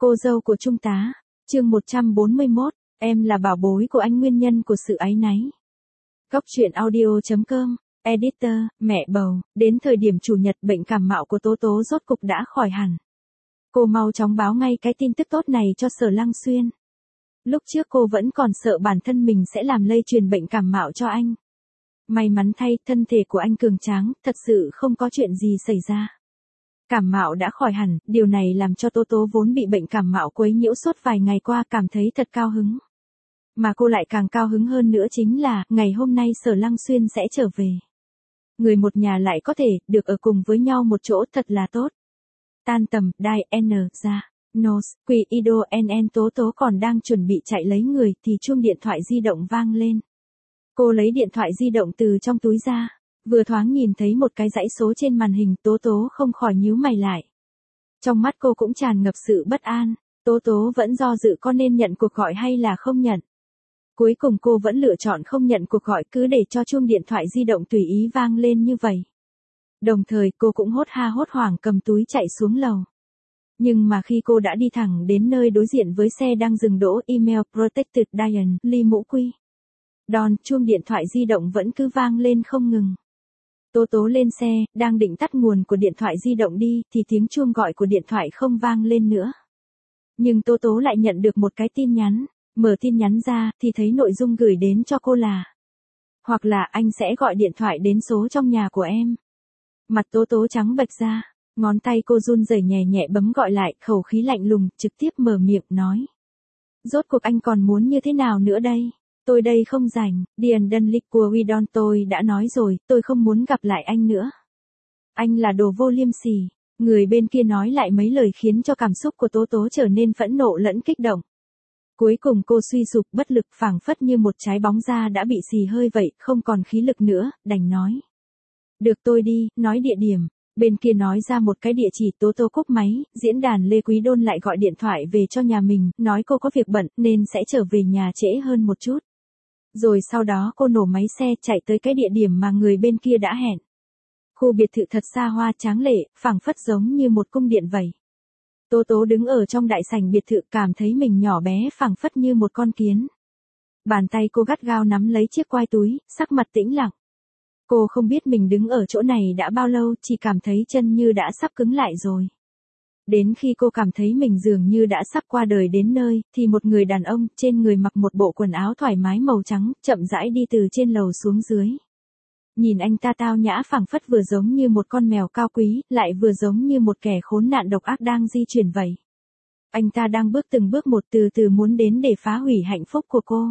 Cô dâu của Trung tá, chương 141, em là bảo bối của anh, nguyên nhân của sự áy náy. Góc truyện audio.com, editor, mẹ bầu, đến thời điểm chủ nhật bệnh cảm mạo của Tố Tố rốt cục đã khỏi hẳn. Cô mau chóng báo ngay cái tin tức tốt này cho Sở Lăng Xuyên. Lúc trước cô vẫn còn sợ bản thân mình sẽ làm lây truyền bệnh cảm mạo cho anh. May mắn thay, thân thể của anh cường tráng, thật sự không có chuyện gì xảy ra. Cảm mạo đã khỏi hẳn, điều này làm cho Tố Tố vốn bị bệnh cảm mạo quấy nhiễu suốt vài ngày qua cảm thấy thật cao hứng. Mà cô lại càng cao hứng hơn nữa chính là, ngày hôm nay Sở Lăng Xuyên sẽ trở về. Người một nhà lại có thể, được ở cùng với nhau một chỗ thật là tốt. Tan tầm, Đài N, ra, Nos, Quỳ Ido NN Tố Tố còn đang chuẩn bị chạy lấy người thì chuông điện thoại di động vang lên. Cô lấy điện thoại di động từ trong túi ra. Vừa thoáng nhìn thấy một cái dãy số trên màn hình, Tố Tố không khỏi nhíu mày lại. Trong mắt cô cũng tràn ngập sự bất an, Tố Tố vẫn do dự có nên nhận cuộc gọi hay là không nhận. Cuối cùng cô vẫn lựa chọn không nhận cuộc gọi, cứ để cho chuông điện thoại di động tùy ý vang lên như vậy. Đồng thời cô cũng hốt ha hốt hoảng cầm túi chạy xuống lầu. Nhưng mà khi cô đã đi thẳng đến nơi đối diện với xe đang dừng đỗ Email Protected Diane Lee Mũ Quy. Đòn chuông điện thoại di động vẫn cứ vang lên không ngừng. Tố Tố lên xe, đang định tắt nguồn của điện thoại di động đi, thì tiếng chuông gọi của điện thoại không vang lên nữa. Nhưng Tố Tố lại nhận được một cái tin nhắn, mở tin nhắn ra, thì thấy nội dung gửi đến cho cô là: hoặc là anh sẽ gọi điện thoại đến số trong nhà của em. Mặt Tố Tố trắng bệch ra, ngón tay cô run rẩy nhẹ nhẹ bấm gọi lại, khẩu khí lạnh lùng, trực tiếp mở miệng nói: rốt cuộc anh còn muốn như thế nào nữa đây? Tôi đây không rảnh, Điền Đân Lịch của Widon, tôi đã nói rồi, tôi không muốn gặp lại anh nữa. Anh là đồ vô liêm sỉ. Người bên kia nói lại mấy lời khiến cho cảm xúc của Tố Tố trở nên phẫn nộ lẫn kích động. Cuối cùng cô suy sụp bất lực, phảng phất như một trái bóng da đã bị xì hơi vậy, không còn khí lực nữa, đành nói: được tôi đi, nói địa điểm. Bên kia nói ra một cái địa chỉ, Tố Tố cúp máy, diễn đàn Lê Quý Đôn lại gọi điện thoại về cho nhà mình, nói cô có việc bận, nên sẽ trở về nhà trễ hơn một chút. Rồi sau đó cô nổ máy xe chạy tới cái địa điểm mà người bên kia đã hẹn. Khu biệt thự thật xa hoa tráng lệ, phảng phất giống như một cung điện vậy. Tố Tố đứng ở trong đại sảnh biệt thự, cảm thấy mình nhỏ bé phảng phất như một con kiến. Bàn tay cô gắt gao nắm lấy chiếc quai túi, sắc mặt tĩnh lặng. Cô không biết mình đứng ở chỗ này đã bao lâu, chỉ cảm thấy chân như đã sắp cứng lại rồi. Đến khi cô cảm thấy mình dường như đã sắp qua đời đến nơi, thì một người đàn ông, trên người mặc một bộ quần áo thoải mái màu trắng, chậm rãi đi từ trên lầu xuống dưới. Nhìn anh ta tao nhã phảng phất vừa giống như một con mèo cao quý, lại vừa giống như một kẻ khốn nạn độc ác đang di chuyển vậy. Anh ta đang bước từng bước một, từ từ muốn đến để phá hủy hạnh phúc của cô.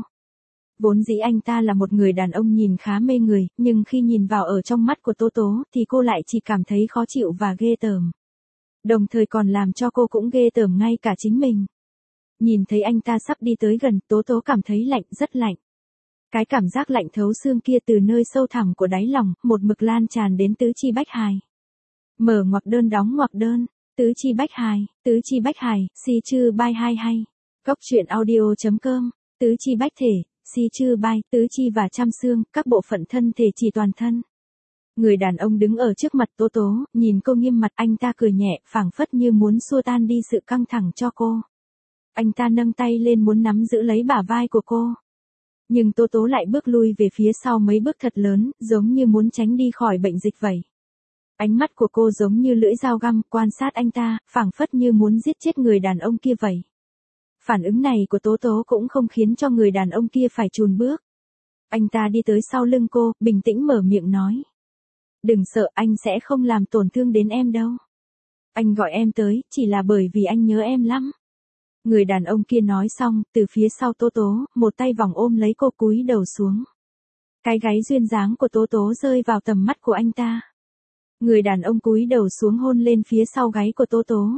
Vốn dĩ anh ta là một người đàn ông nhìn khá mê người, nhưng khi nhìn vào ở trong mắt của Tố Tố, thì cô lại chỉ cảm thấy khó chịu và ghê tởm. Đồng thời còn làm cho cô cũng ghê tởm ngay cả chính mình. Nhìn thấy anh ta sắp đi tới gần, Tố Tố cảm thấy lạnh, rất lạnh. Cái cảm giác lạnh thấu xương kia từ nơi sâu thẳm của đáy lòng, một mực lan tràn đến tứ chi bách hài. Mở ngoặc đơn đóng ngoặc đơn, tứ chi bách hài, si chư bai hai hay. Góc truyện audio.com, tứ chi bách thể, si chư bai, tứ chi và trăm xương, các bộ phận thân thể chỉ toàn thân. Người đàn ông đứng ở trước mặt Tố Tố, nhìn cô nghiêm mặt, anh ta cười nhẹ, phảng phất như muốn xua tan đi sự căng thẳng cho cô. Anh ta nâng tay lên muốn nắm giữ lấy bả vai của cô. Nhưng Tố Tố lại bước lui về phía sau mấy bước thật lớn, giống như muốn tránh đi khỏi bệnh dịch vậy. Ánh mắt của cô giống như lưỡi dao găm, quan sát anh ta, phảng phất như muốn giết chết người đàn ông kia vậy. Phản ứng này của Tố Tố cũng không khiến cho người đàn ông kia phải chùn bước. Anh ta đi tới sau lưng cô, bình tĩnh mở miệng nói: đừng sợ, anh sẽ không làm tổn thương đến em đâu. Anh gọi em tới, chỉ là bởi vì anh nhớ em lắm. Người đàn ông kia nói xong, từ phía sau Tố Tố, một tay vòng ôm lấy cô, cúi đầu xuống. Cái gáy duyên dáng của Tố Tố rơi vào tầm mắt của anh ta. Người đàn ông cúi đầu xuống hôn lên phía sau gáy của Tố Tố.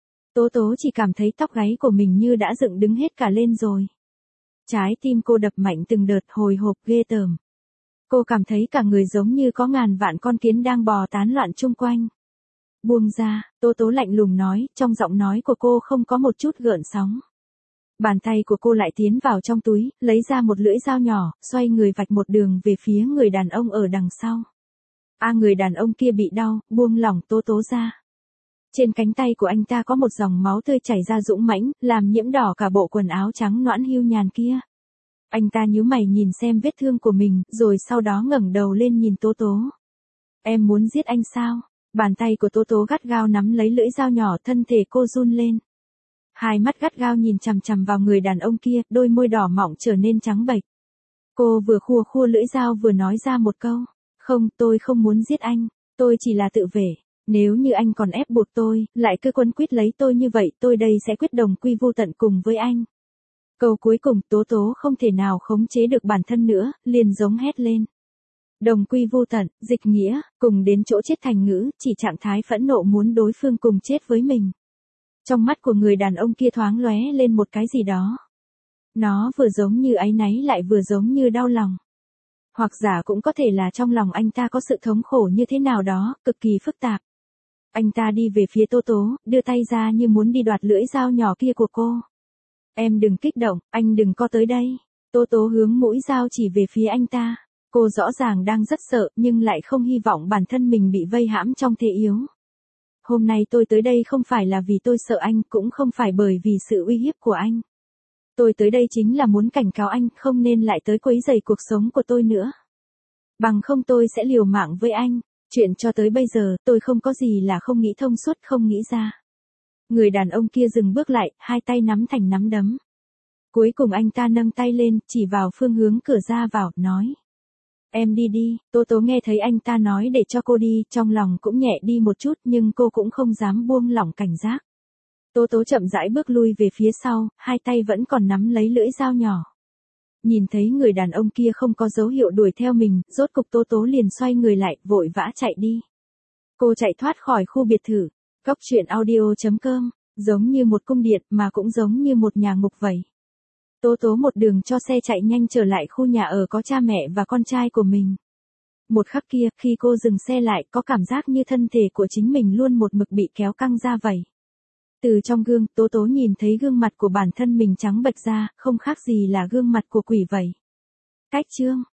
Tố Tố chỉ cảm thấy tóc gáy của mình như đã dựng đứng hết cả lên rồi. Trái tim cô đập mạnh từng đợt, hồi hộp ghê tởm. Cô cảm thấy cả người giống như có ngàn vạn con kiến đang bò tán loạn chung quanh. Buông ra, Tố Tố lạnh lùng nói, trong giọng nói của cô không có một chút gợn sóng. Bàn tay của cô lại tiến vào trong túi, lấy ra một lưỡi dao nhỏ, xoay người vạch một đường về phía người đàn ông ở đằng sau. Người đàn ông kia bị đau, buông lỏng Tố Tố ra. Trên cánh tay của anh ta có một dòng máu tươi chảy ra dũng mãnh, làm nhiễm đỏ cả bộ quần áo trắng nõn hưu nhàn kia. Anh ta nhíu mày nhìn xem vết thương của mình, rồi sau đó ngẩng đầu lên nhìn Tố Tố. Em muốn giết anh sao? Bàn tay của Tố Tố gắt gao nắm lấy lưỡi dao nhỏ, thân thể cô run lên. Hai mắt gắt gao nhìn chằm chằm vào người đàn ông kia, đôi môi đỏ mọng trở nên trắng bệch. Cô vừa khua khua lưỡi dao vừa nói ra một câu. Không, tôi không muốn giết anh, tôi chỉ là tự vệ. Nếu như anh còn ép buộc tôi, lại cứ quấn quýt lấy tôi như vậy, tôi đây sẽ quyết đồng quy vô tận cùng với anh. Câu cuối cùng, Tố Tố không thể nào khống chế được bản thân nữa, liền giống hét lên. Đồng quy vô tận, dịch nghĩa, cùng đến chỗ chết thành ngữ, chỉ trạng thái phẫn nộ muốn đối phương cùng chết với mình. Trong mắt của người đàn ông kia thoáng lóe lên một cái gì đó. Nó vừa giống như áy náy lại vừa giống như đau lòng. Hoặc giả cũng có thể là trong lòng anh ta có sự thống khổ như thế nào đó, cực kỳ phức tạp. Anh ta đi về phía Tố Tố, đưa tay ra như muốn đi đoạt lưỡi dao nhỏ kia của cô. Em đừng kích động, anh đừng có tới đây. Tố Tố hướng mũi dao chỉ về phía anh ta. Cô rõ ràng đang rất sợ, nhưng lại không hy vọng bản thân mình bị vây hãm trong thế yếu. Hôm nay tôi tới đây không phải là vì tôi sợ anh, cũng không phải bởi vì sự uy hiếp của anh. Tôi tới đây chính là muốn cảnh cáo anh không nên lại tới quấy rầy cuộc sống của tôi nữa. Bằng không tôi sẽ liều mạng với anh. Chuyện cho tới bây giờ, tôi không có gì là không nghĩ thông suốt, không nghĩ ra. Người đàn ông kia dừng bước lại, hai tay nắm thành nắm đấm. Cuối cùng anh ta nâng tay lên, chỉ vào phương hướng cửa ra vào, nói. Em đi đi. Tố Tố nghe thấy anh ta nói để cho cô đi, trong lòng cũng nhẹ đi một chút, nhưng cô cũng không dám buông lỏng cảnh giác. Tố Tố chậm rãi bước lui về phía sau, hai tay vẫn còn nắm lấy lưỡi dao nhỏ. Nhìn thấy người đàn ông kia không có dấu hiệu đuổi theo mình, rốt cục Tố Tố liền xoay người lại, vội vã chạy đi. Cô chạy thoát khỏi khu biệt thự. Cóc truyện audio.com, giống như một cung điện mà cũng giống như một nhà ngục vậy. Tố Tố một đường cho xe chạy nhanh trở lại khu nhà ở có cha mẹ và con trai của mình. Một khắc kia, khi cô dừng xe lại, có cảm giác như thân thể của chính mình luôn một mực bị kéo căng ra vậy. Từ trong gương, Tố Tố nhìn thấy gương mặt của bản thân mình trắng bệch ra, không khác gì là gương mặt của quỷ vậy. Cách chương